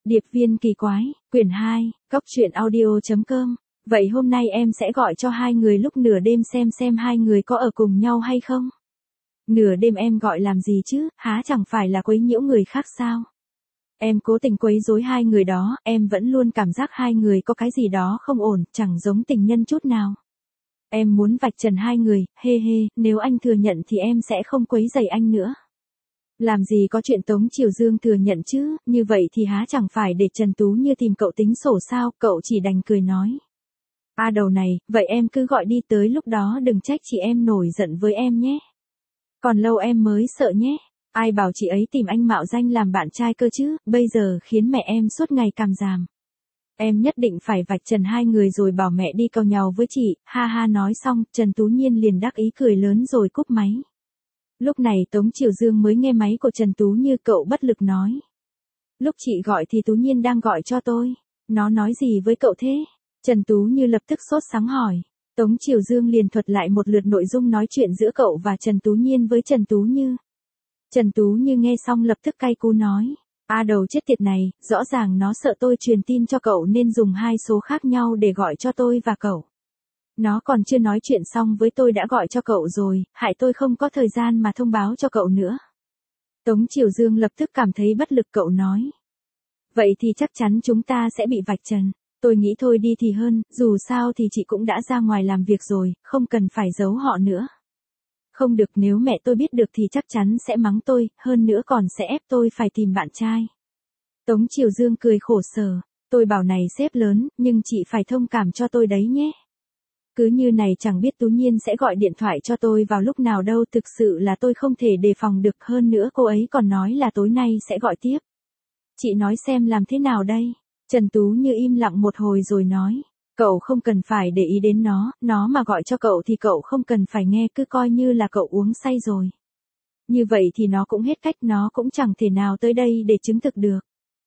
Điệp viên kỳ quái, quyển 2, coctruyện audio.com. Vậy hôm nay em sẽ gọi cho hai người lúc nửa đêm xem hai người có ở cùng nhau hay không? Nửa đêm em gọi làm gì chứ, há chẳng phải là quấy nhiễu người khác sao? Em cố tình quấy rối hai người đó, em vẫn luôn cảm giác hai người có cái gì đó không ổn, chẳng giống tình nhân chút nào. Em muốn vạch trần hai người, nếu anh thừa nhận thì em sẽ không quấy rầy anh nữa. Làm gì có chuyện Tống Triều Dương thừa nhận chứ, như vậy thì há chẳng phải để Trần Tú Như tìm cậu tính sổ sao, cậu chỉ đành cười nói. Đầu này, vậy em cứ gọi đi, tới lúc đó đừng trách chị em nổi giận với em nhé. Còn lâu em mới sợ nhé. Ai bảo chị ấy tìm anh mạo danh làm bạn trai cơ chứ, bây giờ khiến mẹ em suốt ngày càm ràm. Em nhất định phải vạch trần hai người rồi bảo mẹ đi càu nhàu với chị, ha nói xong, Trần Tú Nhiên liền đắc ý cười lớn rồi cúp máy. Lúc này Tống Triều Dương mới nghe máy của Trần Tú Như, cậu bất lực nói. Lúc chị gọi thì Tú Nhiên đang gọi cho tôi. Nó nói gì với cậu thế? Trần Tú Như lập tức sốt sắng hỏi. Tống Triều Dương liền thuật lại một lượt nội dung nói chuyện giữa cậu và Trần Tú Nhiên với Trần Tú Như. Trần Tú Như nghe xong lập tức cay cú nói. Đầu chết tiệt này, rõ ràng nó sợ tôi truyền tin cho cậu nên dùng hai số khác nhau để gọi cho tôi và cậu. Nó còn chưa nói chuyện xong với tôi đã gọi cho cậu rồi, hại tôi không có thời gian mà thông báo cho cậu nữa. Tống Triều Dương lập tức cảm thấy bất lực, cậu nói. Vậy thì chắc chắn chúng ta sẽ bị vạch trần. Tôi nghĩ thôi đi thì hơn, dù sao thì chị cũng đã ra ngoài làm việc rồi, không cần phải giấu họ nữa. Không được, nếu mẹ tôi biết được thì chắc chắn sẽ mắng tôi, hơn nữa còn sẽ ép tôi phải tìm bạn trai. Tống Triều Dương cười khổ sở. Tôi bảo này sếp lớn, nhưng chị phải thông cảm cho tôi đấy nhé. Cứ như này chẳng biết Tú Nhiên sẽ gọi điện thoại cho tôi vào lúc nào đâu, thực sự là tôi không thể đề phòng được, hơn nữa cô ấy còn nói là tối nay sẽ gọi tiếp. Chị nói xem làm thế nào đây? Trần Tú Như im lặng một hồi rồi nói. Cậu không cần phải để ý đến nó mà gọi cho cậu thì cậu không cần phải nghe, cứ coi như là cậu uống say rồi. Như vậy thì nó cũng hết cách, nó cũng chẳng thể nào tới đây để chứng thực được.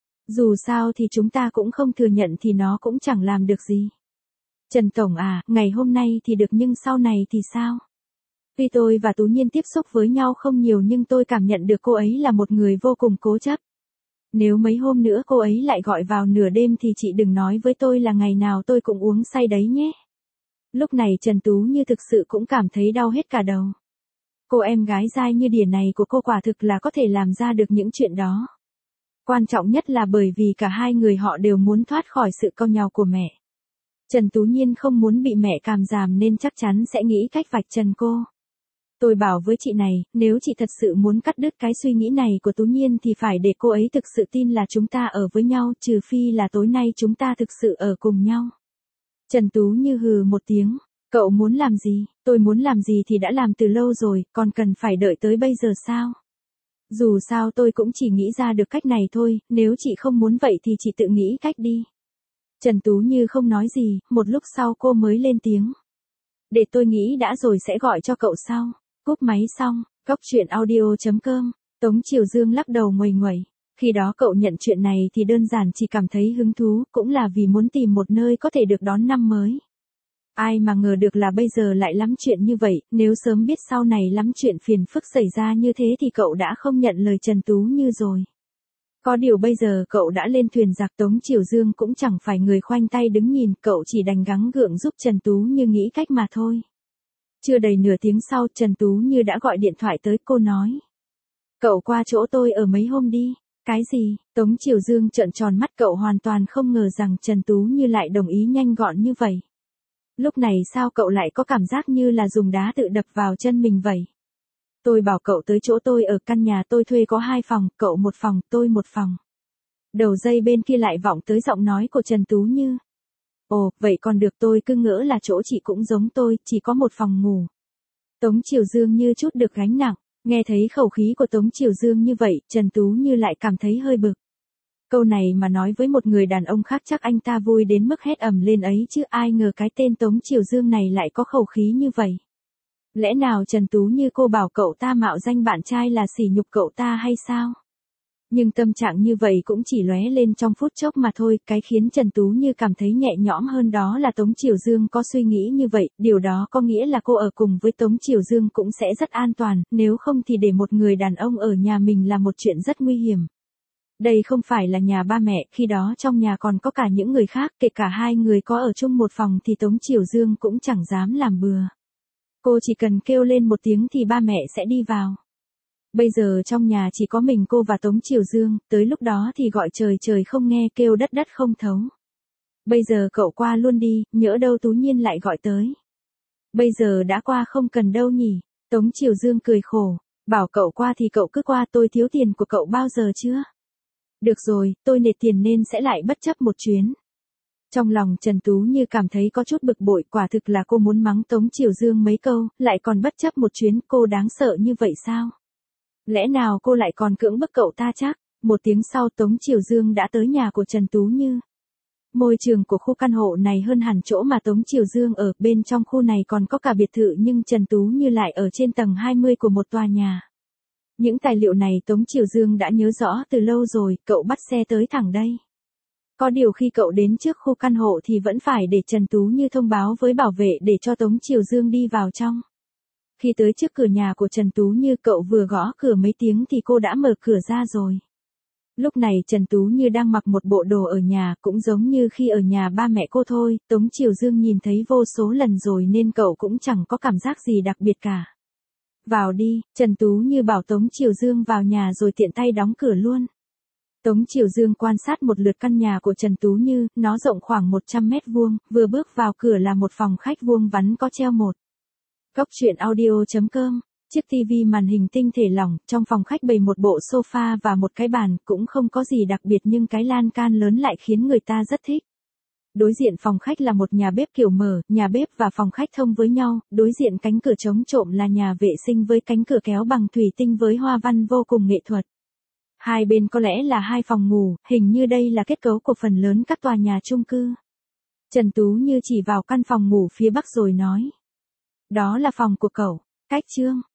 Dù sao thì chúng ta cũng không thừa nhận thì nó cũng chẳng làm được gì. Trần Tổng ngày hôm nay thì được nhưng sau này thì sao? Tuy tôi và Tú Nhiên tiếp xúc với nhau không nhiều nhưng tôi cảm nhận được cô ấy là một người vô cùng cố chấp. Nếu mấy hôm nữa cô ấy lại gọi vào nửa đêm thì chị đừng nói với tôi là ngày nào tôi cũng uống say đấy nhé. Lúc này Trần Tú Như thực sự cũng cảm thấy đau hết cả đầu. Cô em gái dai như đỉa này của cô quả thực là có thể làm ra được những chuyện đó. Quan trọng nhất là bởi vì cả hai người họ đều muốn thoát khỏi sự cau nhàu của mẹ. Trần Tú Nhiên không muốn bị mẹ càm ràm nên chắc chắn sẽ nghĩ cách vạch trần cô. Tôi bảo với chị này, nếu chị thật sự muốn cắt đứt cái suy nghĩ này của Tú Nhiên thì phải để cô ấy thực sự tin là chúng ta ở với nhau, trừ phi là tối nay chúng ta thực sự ở cùng nhau. Trần Tú Như hừ một tiếng. Cậu muốn làm gì? Tôi muốn làm gì thì đã làm từ lâu rồi, còn cần phải đợi tới bây giờ sao? Dù sao tôi cũng chỉ nghĩ ra được cách này thôi, nếu chị không muốn vậy thì chị tự nghĩ cách đi. Trần Tú Như không nói gì, một lúc sau cô mới lên tiếng. Để tôi nghĩ đã rồi sẽ gọi cho cậu sau. Cúp máy xong, coctruyện audio.com. Tống Triều Dương lắc đầu nguầy nguẩy. Khi đó cậu nhận chuyện này thì đơn giản chỉ cảm thấy hứng thú, cũng là vì muốn tìm một nơi có thể được đón năm mới. Ai mà ngờ được là bây giờ lại lắm chuyện như vậy, nếu sớm biết sau này lắm chuyện phiền phức xảy ra như thế thì cậu đã không nhận lời Trần Tú Như rồi. Có điều bây giờ cậu đã lên thuyền giặc, Tống Triều Dương cũng chẳng phải người khoanh tay đứng nhìn, cậu chỉ đành gắng gượng giúp Trần Tú Như nghĩ cách mà thôi. Chưa đầy nửa tiếng sau, Trần Tú Như đã gọi điện thoại tới, cô nói. Cậu qua chỗ tôi ở mấy hôm đi. Cái gì? Tống Triều Dương trợn tròn mắt, cậu hoàn toàn không ngờ rằng Trần Tú Như lại đồng ý nhanh gọn như vậy. Lúc này sao cậu lại có cảm giác như là dùng đá tự đập vào chân mình vậy? Tôi bảo cậu tới chỗ tôi ở, căn nhà tôi thuê có 2 phòng, cậu 1 phòng, tôi 1 phòng. Đầu dây bên kia lại vọng tới giọng nói của Trần Tú Như. Ồ, vậy còn được, tôi cứ ngỡ là chỗ chị cũng giống tôi, chỉ có 1 phòng ngủ. Tống Triều Dương như chút được gánh nặng, nghe thấy khẩu khí của Tống Triều Dương như vậy, Trần Tú Như lại cảm thấy hơi bực. Câu này mà nói với một người đàn ông khác chắc anh ta vui đến mức hét ầm lên ấy chứ, ai ngờ cái tên Tống Triều Dương này lại có khẩu khí như vậy. Lẽ nào Trần Tú Như cô bảo cậu ta mạo danh bạn trai là sỉ nhục cậu ta hay sao? Nhưng tâm trạng như vậy cũng chỉ lóe lên trong phút chốc mà thôi, cái khiến Trần Tú Như cảm thấy nhẹ nhõm hơn đó là Tống Triều Dương có suy nghĩ như vậy, điều đó có nghĩa là cô ở cùng với Tống Triều Dương cũng sẽ rất an toàn, nếu không thì để một người đàn ông ở nhà mình là một chuyện rất nguy hiểm. Đây không phải là nhà ba mẹ, khi đó trong nhà còn có cả những người khác, kể cả hai người có ở chung một phòng thì Tống Triều Dương cũng chẳng dám làm bừa. Cô chỉ cần kêu lên một tiếng thì ba mẹ sẽ đi vào. Bây giờ trong nhà chỉ có mình cô và Tống Triều Dương, tới lúc đó thì gọi trời trời không nghe, kêu đất đất không thấu. Bây giờ cậu qua luôn đi, nhỡ đâu Tú Nhiên lại gọi tới. Bây giờ đã qua không cần đâu nhỉ. Tống Triều Dương cười khổ, bảo cậu qua thì cậu cứ qua, tôi thiếu tiền của cậu bao giờ chưa? Được rồi, tôi nệt tiền nên sẽ lại bất chấp một chuyến. Trong lòng Trần Tú Như cảm thấy có chút bực bội, quả thực là cô muốn mắng Tống Triều Dương mấy câu, lại còn bất chấp một chuyến, cô đáng sợ như vậy sao? Lẽ nào cô lại còn cưỡng bức cậu ta chắc? Một tiếng sau Tống Triều Dương đã tới nhà của Trần Tú Như. Môi trường của khu căn hộ này hơn hẳn chỗ mà Tống Triều Dương ở, bên trong khu này còn có cả biệt thự nhưng Trần Tú Như lại ở trên tầng 20 của một tòa nhà. Những tài liệu này Tống Triều Dương đã nhớ rõ từ lâu rồi, cậu bắt xe tới thẳng đây. Có điều khi cậu đến trước khu căn hộ thì vẫn phải để Trần Tú Như thông báo với bảo vệ để cho Tống Triều Dương đi vào trong. Khi tới trước cửa nhà của Trần Tú Như, cậu vừa gõ cửa mấy tiếng thì cô đã mở cửa ra rồi. Lúc này Trần Tú Như đang mặc một bộ đồ ở nhà, cũng giống như khi ở nhà ba mẹ cô thôi, Tống Triều Dương nhìn thấy vô số lần rồi nên cậu cũng chẳng có cảm giác gì đặc biệt cả. Vào đi, Trần Tú Như bảo Tống Triều Dương vào nhà rồi tiện tay đóng cửa luôn. Tống Triều Dương quan sát một lượt căn nhà của Trần Tú Như, nó rộng khoảng 100 mét vuông, vừa bước vào cửa là một phòng khách vuông vắn có treo một góc truyện audio.com. Chiếc tivi màn hình tinh thể lỏng, trong phòng khách bày một bộ sofa và một cái bàn, cũng không có gì đặc biệt nhưng cái lan can lớn lại khiến người ta rất thích. Đối diện phòng khách là một nhà bếp kiểu mở, nhà bếp và phòng khách thông với nhau, đối diện cánh cửa chống trộm là nhà vệ sinh với cánh cửa kéo bằng thủy tinh với hoa văn vô cùng nghệ thuật. Hai bên có lẽ là hai phòng ngủ, hình như đây là kết cấu của phần lớn các tòa nhà chung cư. Trần Tú Như chỉ vào căn phòng ngủ phía bắc rồi nói. Đó là phòng của cậu, cách Trương.